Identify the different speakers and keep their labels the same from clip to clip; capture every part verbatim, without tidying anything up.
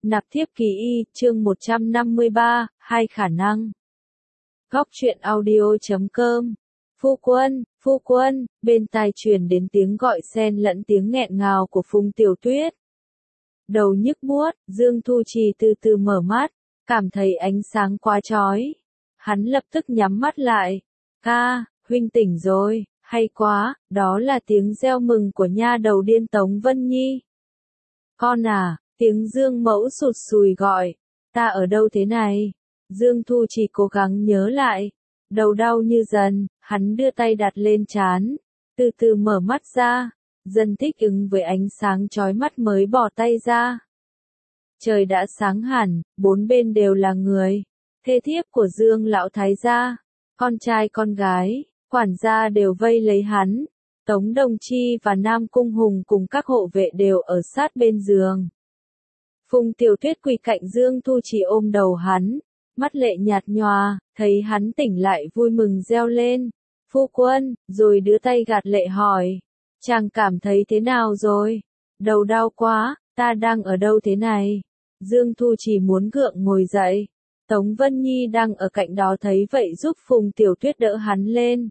Speaker 1: Nạp thiếp kỳ y, chương một trăm năm mươi ba, hai khả năng. Góc truyện audio chấm com. Phu quân, phu quân, bên tai truyền đến tiếng gọi xen lẫn tiếng nghẹn ngào của Phùng Tiểu Tuyết. Đầu nhức buốt, Dương Thu Trì từ từ mở mắt, cảm thấy ánh sáng quá chói. Hắn lập tức nhắm mắt lại. Ca, huynh tỉnh rồi, hay quá, đó là tiếng reo mừng của nha đầu điên Tống Vân Nhi. Con à, tiếng Dương Mẫu sụt sùi gọi, ta ở đâu thế này? Dương Thu Trì cố gắng nhớ lại, đầu đau như dần, hắn đưa tay đặt lên trán, từ từ mở mắt ra, dần thích ứng với ánh sáng chói mắt mới bỏ tay ra. Trời đã sáng hẳn, bốn bên đều là người, thê thiếp của Dương lão thái gia, con trai con gái, quản gia đều vây lấy hắn. Tống Đồng Chi và Nam Cung Hùng cùng các hộ vệ đều ở sát bên giường. Phùng Tiểu Tuyết quỳ cạnh Dương Thu Trì ôm đầu hắn, mắt lệ nhạt nhòa, thấy hắn tỉnh lại vui mừng reo lên. Phu quân, rồi đưa tay gạt lệ hỏi. Chàng cảm thấy thế nào rồi? Đầu đau quá, ta đang ở đâu thế này? Dương Thu Trì muốn gượng ngồi dậy. Tống Vân Nhi đang ở cạnh đó thấy vậy giúp Phùng Tiểu Tuyết đỡ hắn lên.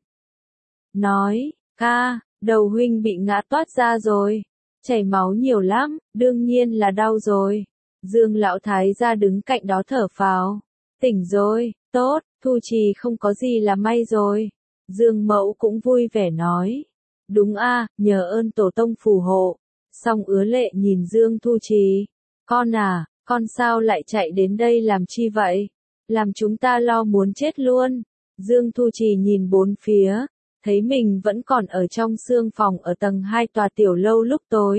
Speaker 1: Nói, ca, đầu huynh bị ngã toát ra rồi. Chảy máu nhiều lắm, đương nhiên là đau rồi. Dương lão thái gia đứng cạnh đó thở phào. Tỉnh rồi, tốt, Thu Trì không có gì là may rồi. Dương mẫu cũng vui vẻ nói. Đúng a, nhờ ơn tổ tông phù hộ. Song ứa lệ nhìn Dương Thu Trì. Con à, con sao lại chạy đến đây làm chi vậy? Làm chúng ta lo muốn chết luôn. Dương Thu Trì nhìn bốn phía, thấy mình vẫn còn ở trong sương phòng ở tầng hai tòa tiểu lâu lúc tối.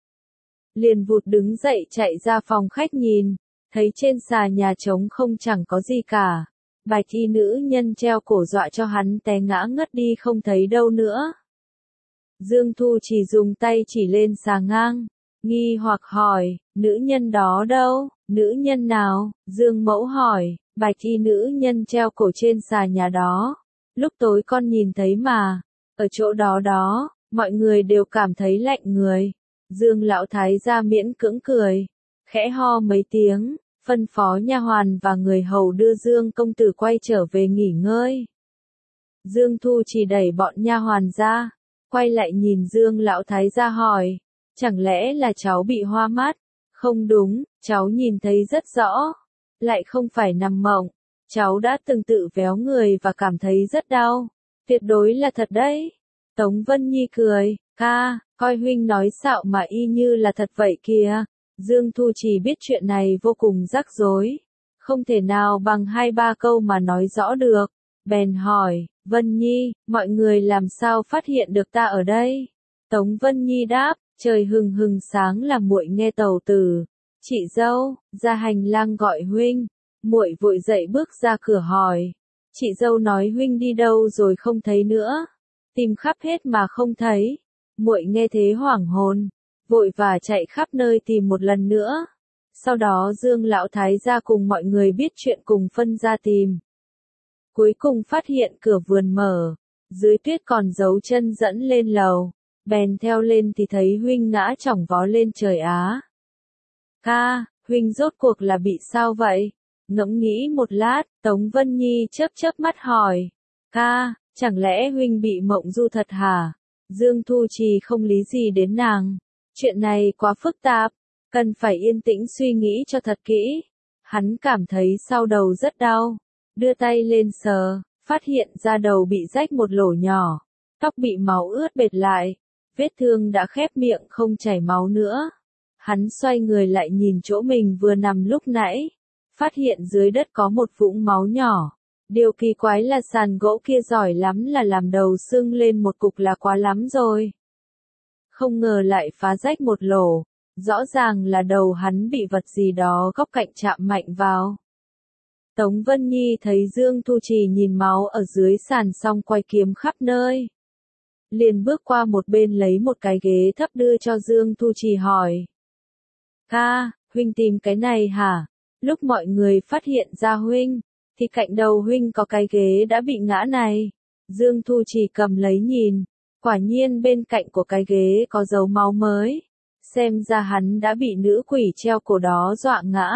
Speaker 1: Liền vụt đứng dậy chạy ra phòng khách nhìn, thấy trên xà nhà trống không chẳng có gì cả. Bạch y nữ nhân treo cổ dọa cho hắn té ngã ngất đi không thấy đâu nữa. Dương Thu chỉ dùng tay chỉ lên xà ngang, nghi hoặc hỏi, nữ nhân đó đâu, nữ nhân nào? Dương mẫu hỏi, bạch y nữ nhân treo cổ trên xà nhà đó. Lúc tối con nhìn thấy mà, ở chỗ đó đó, mọi người đều cảm thấy lạnh người. Dương lão thái gia miễn cưỡng cười, khẽ ho mấy tiếng, phân phó nha hoàn và người hầu đưa Dương công tử quay trở về nghỉ ngơi. Dương Thu chỉ đẩy bọn nha hoàn ra, quay lại nhìn Dương lão thái gia hỏi, chẳng lẽ là cháu bị hoa mắt? Không đúng, cháu nhìn thấy rất rõ, lại không phải nằm mộng. Cháu đã từng tự véo người và cảm thấy rất đau. Tuyệt đối là thật đấy. Tống Vân Nhi cười, ca, coi huynh nói xạo mà y như là thật vậy kìa. Dương Thu chỉ biết chuyện này vô cùng rắc rối. Không thể nào bằng hai ba câu mà nói rõ được. Bèn hỏi, Vân Nhi, mọi người làm sao phát hiện được ta ở đây? Tống Vân Nhi đáp, trời hừng hừng sáng là muội nghe tàu tử. Chị dâu, ra hành lang gọi huynh. Muội vội dậy bước ra cửa hỏi, chị dâu nói huynh đi đâu rồi không thấy nữa, tìm khắp hết mà không thấy. Muội nghe thế hoảng hồn, vội và chạy khắp nơi tìm một lần nữa. Sau đó Dương lão thái gia cùng mọi người biết chuyện cùng phân ra tìm. Cuối cùng phát hiện cửa vườn mở, dưới tuyết còn dấu chân dẫn lên lầu, bèn theo lên thì thấy huynh ngã chỏng vó lên trời á. Ca, huynh rốt cuộc là bị sao vậy? Ngẫm nghĩ một lát, Tống Vân Nhi chớp chớp mắt hỏi. Ca, chẳng lẽ huynh bị mộng du thật hả? Dương Thu Trì không lý gì đến nàng. Chuyện này quá phức tạp, cần phải yên tĩnh suy nghĩ cho thật kỹ. Hắn cảm thấy sau đầu rất đau. Đưa tay lên sờ, phát hiện ra đầu bị rách một lỗ nhỏ. Tóc bị máu ướt bệt lại. Vết thương đã khép miệng không chảy máu nữa. Hắn xoay người lại nhìn chỗ mình vừa nằm lúc nãy. Phát hiện dưới đất có một vũng máu nhỏ. Điều kỳ quái là sàn gỗ kia giỏi lắm là làm đầu sưng lên một cục là quá lắm rồi. Không ngờ lại phá rách một lỗ. Rõ ràng là đầu hắn bị vật gì đó góc cạnh chạm mạnh vào. Tống Vân Nhi thấy Dương Thu Trì nhìn máu ở dưới sàn xong quay kiếm khắp nơi. Liền bước qua một bên lấy một cái ghế thấp đưa cho Dương Thu Trì hỏi. Ca, huynh tìm cái này hả? Lúc mọi người phát hiện ra huynh, thì cạnh đầu huynh có cái ghế đã bị ngã này. Dương Thu chỉ cầm lấy nhìn, quả nhiên bên cạnh của cái ghế có dấu máu mới. xem ra hắn đã bị nữ quỷ treo cổ đó dọa ngã.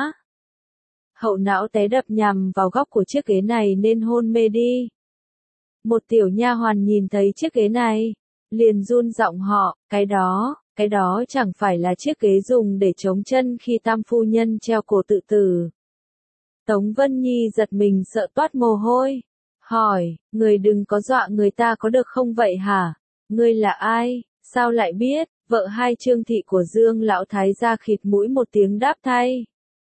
Speaker 1: Hậu não té đập nhằm vào góc của chiếc ghế này nên hôn mê đi. Một tiểu nha hoàn nhìn thấy chiếc ghế này, liền run giọng họ, cái đó, cái đó chẳng phải là chiếc ghế dùng để chống chân khi tam phu nhân treo cổ tự tử. Tống Vân Nhi giật mình sợ toát mồ hôi, hỏi, người đừng có dọa người ta có được không vậy hả? Ngươi là ai, sao lại biết? Vợ hai Trương Thị của Dương lão thái gia khịt mũi một tiếng đáp thay.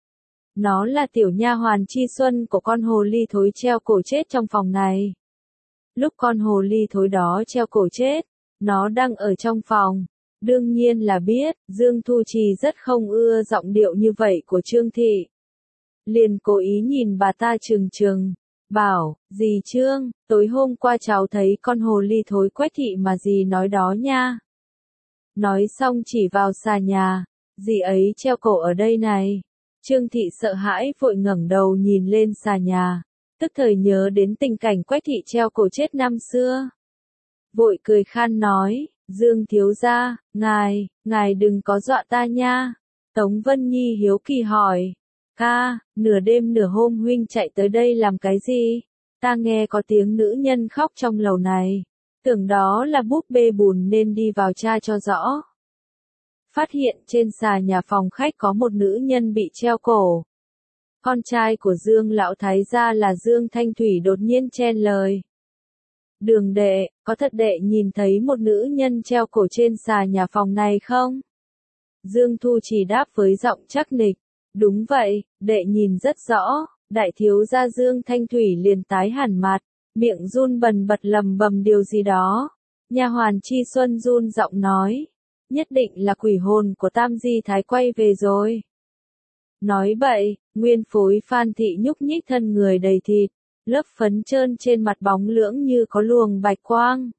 Speaker 1: Nó là tiểu nha hoàn Chi Xuân của con hồ ly thối treo cổ chết trong phòng này. Lúc con hồ ly thối đó treo cổ chết, nó đang ở trong phòng. Đương nhiên là biết, Dương Thu Trì rất không ưa giọng điệu như vậy của Trương Thị. Liền cố ý nhìn bà ta trừng trừng, bảo, dì Trương, tối hôm qua cháu thấy con hồ ly thối Quách Thị mà dì nói đó nha. Nói xong chỉ vào xà nhà, dì ấy treo cổ ở đây này. Trương Thị sợ hãi vội ngẩng đầu nhìn lên xà nhà, tức thời nhớ đến tình cảnh Quách Thị treo cổ chết năm xưa. Vội cười khan nói, Dương thiếu gia, ngài, ngài đừng có dọa ta nha. Tống Vân Nhi hiếu kỳ hỏi, ca, nửa đêm nửa hôm huynh chạy tới đây làm cái gì? Ta nghe có tiếng nữ nhân khóc trong lầu này, tưởng đó là búp bê bùn nên đi vào tra cho rõ. Phát hiện trên xà nhà phòng khách có một nữ nhân bị treo cổ. Con trai của Dương lão thái gia là Dương Thanh Thủy đột nhiên chen lời. Đường đệ, có thật đệ nhìn thấy một nữ nhân treo cổ trên xà nhà phòng này không? Dương Thu chỉ đáp với giọng chắc nịch. Đúng vậy, đệ nhìn rất rõ. Đại thiếu gia Dương Thanh Thủy liền tái hẳn mặt, miệng run bần bật lầm bầm điều gì đó. Nha hoàn Chi Xuân run giọng nói, nhất định là quỷ hồn của Tam Di Thái quay về rồi. Nói bậy, nguyên phối Phan Thị nhúc nhích thân người đầy thịt, lớp phấn trơn trên mặt bóng lưỡng như có luồng bạch quang.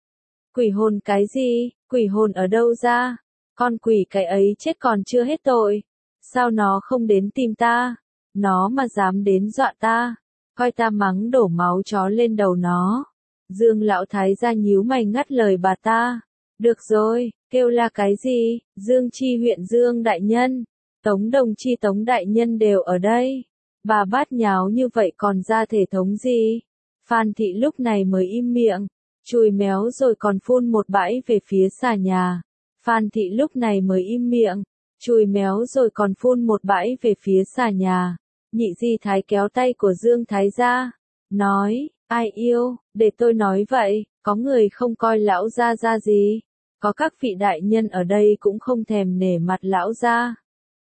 Speaker 1: Quỷ hồn cái gì, quỷ hồn ở đâu ra? Con quỷ cái ấy chết còn chưa hết tội. Sao nó không đến tìm ta? Nó mà dám đến dọa ta, coi ta mắng đổ máu chó lên đầu nó. Dương lão thái gia nhíu mày ngắt lời bà ta. Được rồi, kêu là cái gì? Dương Chi huyện Dương đại nhân, Tống Đồng Chi Tống đại nhân đều ở đây. Bà bát nháo như vậy còn ra thể thống gì? Phan Thị lúc này mới im miệng, chùi méo rồi còn phun một bãi về phía xà nhà. Phan Thị lúc này mới im miệng, chùi méo rồi còn phun một bãi về phía xà nhà. Nhị Di Thái kéo tay của Dương Thái ra, nói, ai yêu, để tôi nói vậy, có người không coi lão gia ra gì, có các vị đại nhân ở đây cũng không thèm nể mặt lão gia.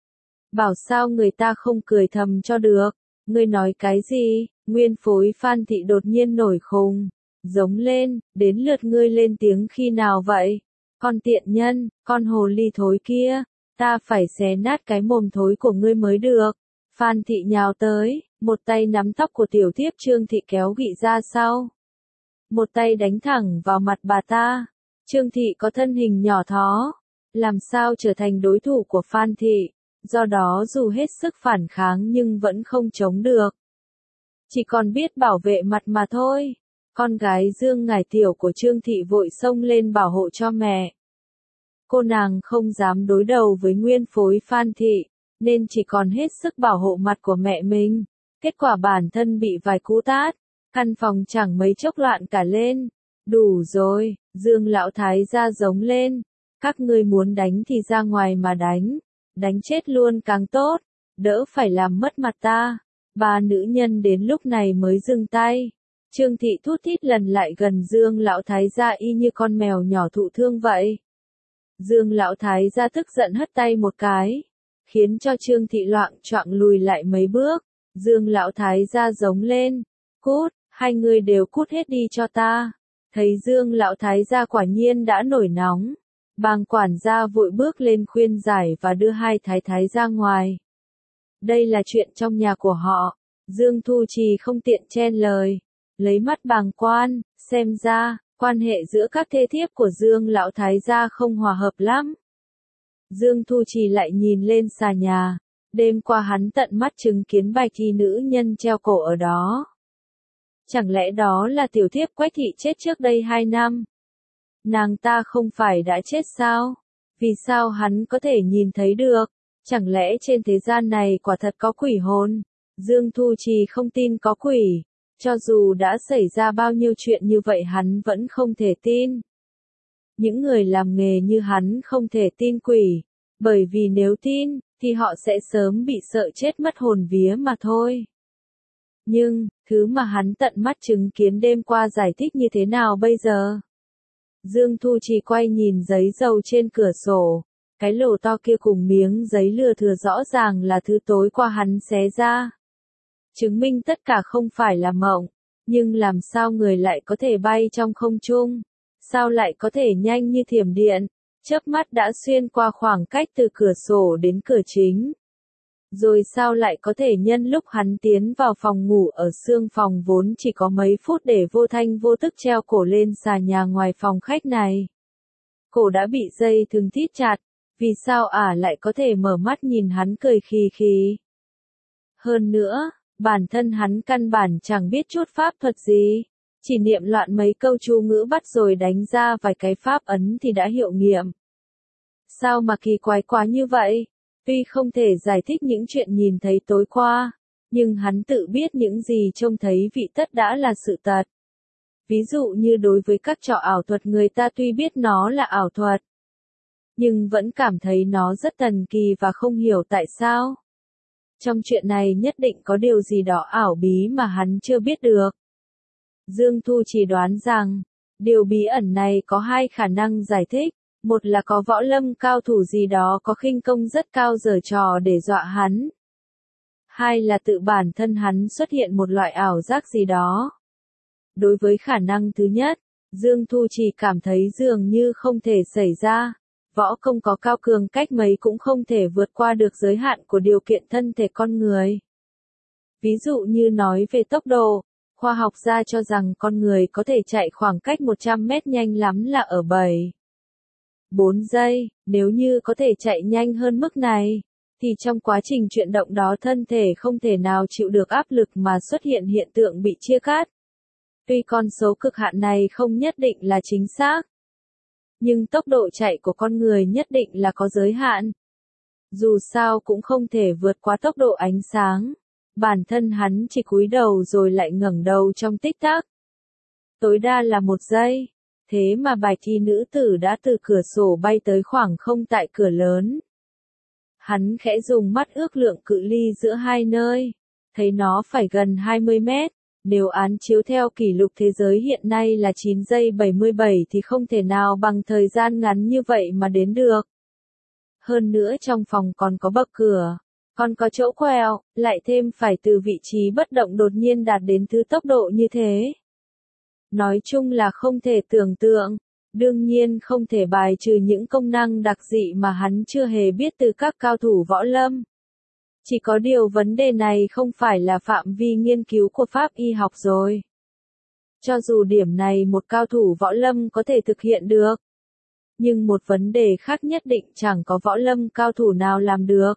Speaker 1: Bảo sao người ta không cười thầm cho được, ngươi nói cái gì? Nguyên phối Phan Thị đột nhiên nổi khùng, giống lên, đến lượt ngươi lên tiếng khi nào vậy? Con tiện nhân, con hồ ly thối kia, ta phải xé nát cái mồm thối của ngươi mới được. Phan Thị nhào tới, một tay nắm tóc của tiểu thiếp Trương Thị kéo gị ra sau. Một tay đánh thẳng vào mặt bà ta. Trương Thị có thân hình nhỏ thó, làm sao trở thành đối thủ của Phan Thị, do đó dù hết sức phản kháng nhưng vẫn không chống được. Chỉ còn biết bảo vệ mặt mà thôi. Con gái Dương Ngải Tiểu của Trương Thị vội xông lên bảo hộ cho mẹ. Cô nàng không dám đối đầu với nguyên phối Phan Thị, nên chỉ còn hết sức bảo hộ mặt của mẹ mình. Kết quả bản thân bị vài cú tát, căn phòng chẳng mấy chốc loạn cả lên. Đủ rồi, Dương lão thái gia giống lên. Các ngươi muốn đánh thì ra ngoài mà đánh, đánh chết luôn càng tốt, đỡ phải làm mất mặt ta. Ba nữ nhân đến lúc này mới dừng tay. Trương Thị thút thít lần lại gần Dương lão thái gia y như con mèo nhỏ thụ thương vậy. Dương lão thái gia tức giận hất tay một cái, khiến cho Trương Thị loạng choạng lùi lại mấy bước. Dương lão thái gia giống lên, cút, hai người đều cút hết đi cho ta. Thấy Dương lão thái gia quả nhiên đã nổi nóng, bàng quản gia vội bước lên khuyên giải và đưa hai thái thái ra ngoài. Đây là chuyện trong nhà của họ, Dương Thu Trì không tiện chen lời, lấy mắt bàng quan, xem ra, quan hệ giữa các thê thiếp của Dương lão thái gia không hòa hợp lắm. Dương Thu Trì lại nhìn lên xà nhà, đêm qua hắn tận mắt chứng kiến bạch y nữ nhân treo cổ ở đó. Chẳng lẽ đó là tiểu thiếp Quách Thị chết trước đây hai năm? Nàng ta không phải đã chết sao? Vì sao hắn có thể nhìn thấy được? Chẳng lẽ trên thế gian này quả thật có quỷ hồn? Dương Thu Trì không tin có quỷ. Cho dù đã xảy ra bao nhiêu chuyện như vậy hắn vẫn không thể tin. Những người làm nghề như hắn không thể tin quỷ. Bởi vì nếu tin, thì họ sẽ sớm bị sợ chết mất hồn vía mà thôi. Nhưng, thứ mà hắn tận mắt chứng kiến đêm qua giải thích như thế nào bây giờ? Dương Thu Trì quay nhìn giấy dầu trên cửa sổ. Cái lỗ to kia cùng miếng giấy lừa thừa rõ ràng là thứ tối qua hắn xé ra. Chứng minh tất cả không phải là mộng. Nhưng làm sao người lại có thể bay trong không trung? Sao lại có thể nhanh như thiểm điện? Chớp mắt đã xuyên qua khoảng cách từ cửa sổ đến cửa chính. Rồi sao lại có thể nhân lúc hắn tiến vào phòng ngủ ở xương phòng vốn chỉ có mấy phút để vô thanh vô tức treo cổ lên xà nhà ngoài phòng khách này. Cổ đã bị dây thừng thít chặt, vì sao ả lại có thể mở mắt nhìn hắn cười khì khì. Hơn nữa, bản thân hắn căn bản chẳng biết chút pháp thuật gì, chỉ niệm loạn mấy câu chú ngữ bắt rồi đánh ra vài cái pháp ấn thì đã hiệu nghiệm. Sao mà kỳ quái quá như vậy? Tuy không thể giải thích những chuyện nhìn thấy tối qua, nhưng hắn tự biết những gì trông thấy vị tất đã là sự thật. Ví dụ như đối với các trò ảo thuật người ta tuy biết nó là ảo thuật, nhưng vẫn cảm thấy nó rất thần kỳ và không hiểu tại sao. Trong chuyện này nhất định có điều gì đó ảo bí mà hắn chưa biết được. Dương Thu chỉ đoán rằng, điều bí ẩn này có hai khả năng giải thích. Một là có võ lâm cao thủ gì đó có khinh công rất cao giở trò để dọa hắn. Hai là tự bản thân hắn xuất hiện một loại ảo giác gì đó. Đối với khả năng thứ nhất, Dương Thu chỉ cảm thấy dường như không thể xảy ra. Võ công có cao cường cách mấy cũng không thể vượt qua được giới hạn của điều kiện thân thể con người. Ví dụ như nói về tốc độ, khoa học gia cho rằng con người có thể chạy khoảng cách một trăm mét nhanh lắm là ở bảy. bốn giây, nếu như có thể chạy nhanh hơn mức này, thì trong quá trình chuyển động đó thân thể không thể nào chịu được áp lực mà xuất hiện hiện tượng bị chia cắt. Tuy con số cực hạn này không nhất định là chính xác, nhưng tốc độ chạy của con người nhất định là có giới hạn. Dù sao cũng không thể vượt qua tốc độ ánh sáng. Bản thân hắn chỉ cúi đầu rồi lại ngẩng đầu trong tích tắc. Tối đa là một giây. Thế mà bài thi nữ tử đã từ cửa sổ bay tới khoảng không tại cửa lớn. Hắn khẽ dùng mắt ước lượng cự ly giữa hai nơi. Thấy nó phải gần hai mươi mét. Nếu án chiếu theo kỷ lục thế giới hiện nay là chín giây bảy mươi bảy thì không thể nào bằng thời gian ngắn như vậy mà đến được. Hơn nữa trong phòng còn có bậc cửa, còn có chỗ quẹo, lại thêm phải từ vị trí bất động đột nhiên đạt đến thứ tốc độ như thế. Nói chung là không thể tưởng tượng, đương nhiên không thể bài trừ những công năng đặc dị mà hắn chưa hề biết từ các cao thủ võ lâm. Chỉ có điều vấn đề này không phải là phạm vi nghiên cứu của pháp y học rồi. Cho dù điểm này một cao thủ võ lâm có thể thực hiện được, nhưng một vấn đề khác nhất định chẳng có võ lâm cao thủ nào làm được.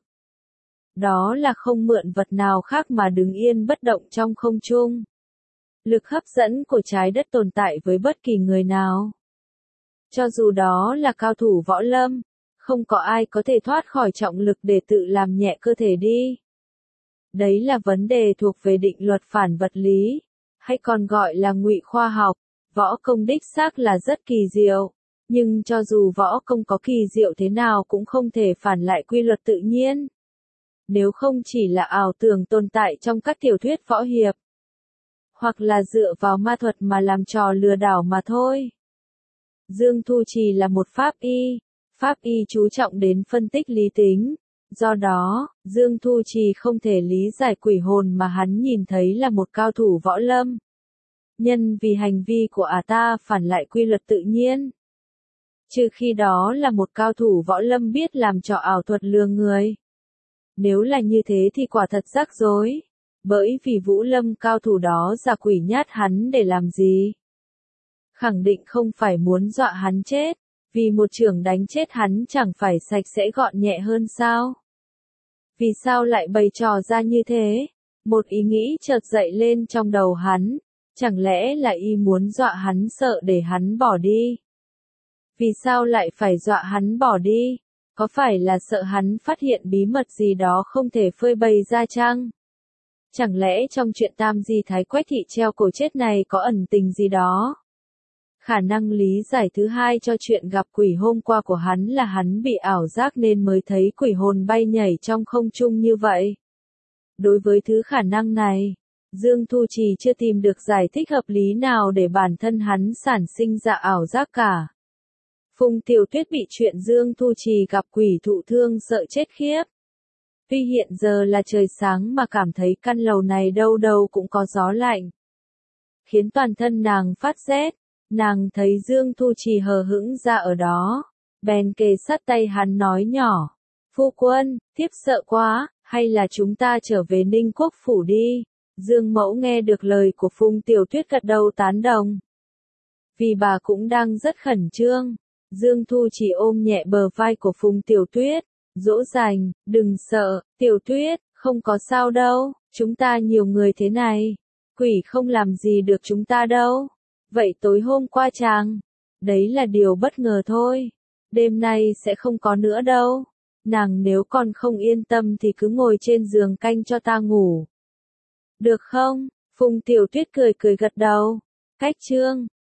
Speaker 1: Đó là không mượn vật nào khác mà đứng yên bất động trong không trung. Lực hấp dẫn của trái đất tồn tại với bất kỳ người nào. Cho dù đó là cao thủ võ lâm, không có ai có thể thoát khỏi trọng lực để tự làm nhẹ cơ thể đi. Đấy là vấn đề thuộc về định luật phản vật lý, hay còn gọi là ngụy khoa học. Võ công đích xác là rất kỳ diệu, nhưng cho dù võ công có kỳ diệu thế nào cũng không thể phản lại quy luật tự nhiên. Nếu không chỉ là ảo tưởng tồn tại trong các tiểu thuyết võ hiệp, hoặc là dựa vào ma thuật mà làm trò lừa đảo mà thôi. Dương Thu Trì là một pháp y, pháp y chú trọng đến phân tích lý tính, do đó, Dương Thu Trì không thể lý giải quỷ hồn mà hắn nhìn thấy là một cao thủ võ lâm. Nhân vì hành vi của ả ta phản lại quy luật tự nhiên. Trừ khi đó là một cao thủ võ lâm biết làm trò ảo thuật lừa người. Nếu là như thế thì quả thật rắc rối. Bởi vì Vũ Lâm cao thủ đó giả quỷ nhát hắn để làm gì? Khẳng định không phải muốn dọa hắn chết, vì một chưởng đánh chết hắn chẳng phải sạch sẽ gọn nhẹ hơn sao? Vì sao lại bày trò ra như thế? Một ý nghĩ chợt dậy lên trong đầu hắn, chẳng lẽ là y muốn dọa hắn sợ để hắn bỏ đi? Vì sao lại phải dọa hắn bỏ đi? Có phải là sợ hắn phát hiện bí mật gì đó không thể phơi bày ra chăng? Chẳng lẽ trong chuyện Tam Di Thái Quách Thị treo cổ chết này có ẩn tình gì đó? Khả năng lý giải thứ hai cho chuyện gặp quỷ hôm qua của hắn là hắn bị ảo giác nên mới thấy quỷ hồn bay nhảy trong không trung như vậy. Đối với thứ khả năng này, Dương Thu Trì chưa tìm được giải thích hợp lý nào để bản thân hắn sản sinh ra ảo giác cả. Phùng Tiểu Tuyết bị chuyện Dương Thu Trì gặp quỷ thụ thương sợ chết khiếp. Tuy hiện giờ là trời sáng mà cảm thấy căn lầu này đâu đâu cũng có gió lạnh, khiến toàn thân nàng phát rét. Nàng thấy Dương Thu Trì hờ hững ra ở đó, bèn kề sát tay hắn nói nhỏ, phu quân, thiếp sợ quá, hay là chúng ta trở về Ninh Quốc phủ đi. Dương Mẫu nghe được lời của Phùng Tiểu Tuyết gật đầu tán đồng. Vì bà cũng đang rất khẩn trương, Dương Thu Trì ôm nhẹ bờ vai của Phùng Tiểu Tuyết, dỗ dành, đừng sợ, Tiểu Tuyết, không có sao đâu, chúng ta nhiều người thế này, quỷ không làm gì được chúng ta đâu. Vậy tối hôm qua chàng, đấy là điều bất ngờ thôi, đêm nay sẽ không có nữa đâu. Nàng nếu còn không yên tâm thì cứ ngồi trên giường canh cho ta ngủ. Được không? Phùng Tiểu Tuyết cười cười gật đầu. Cách chương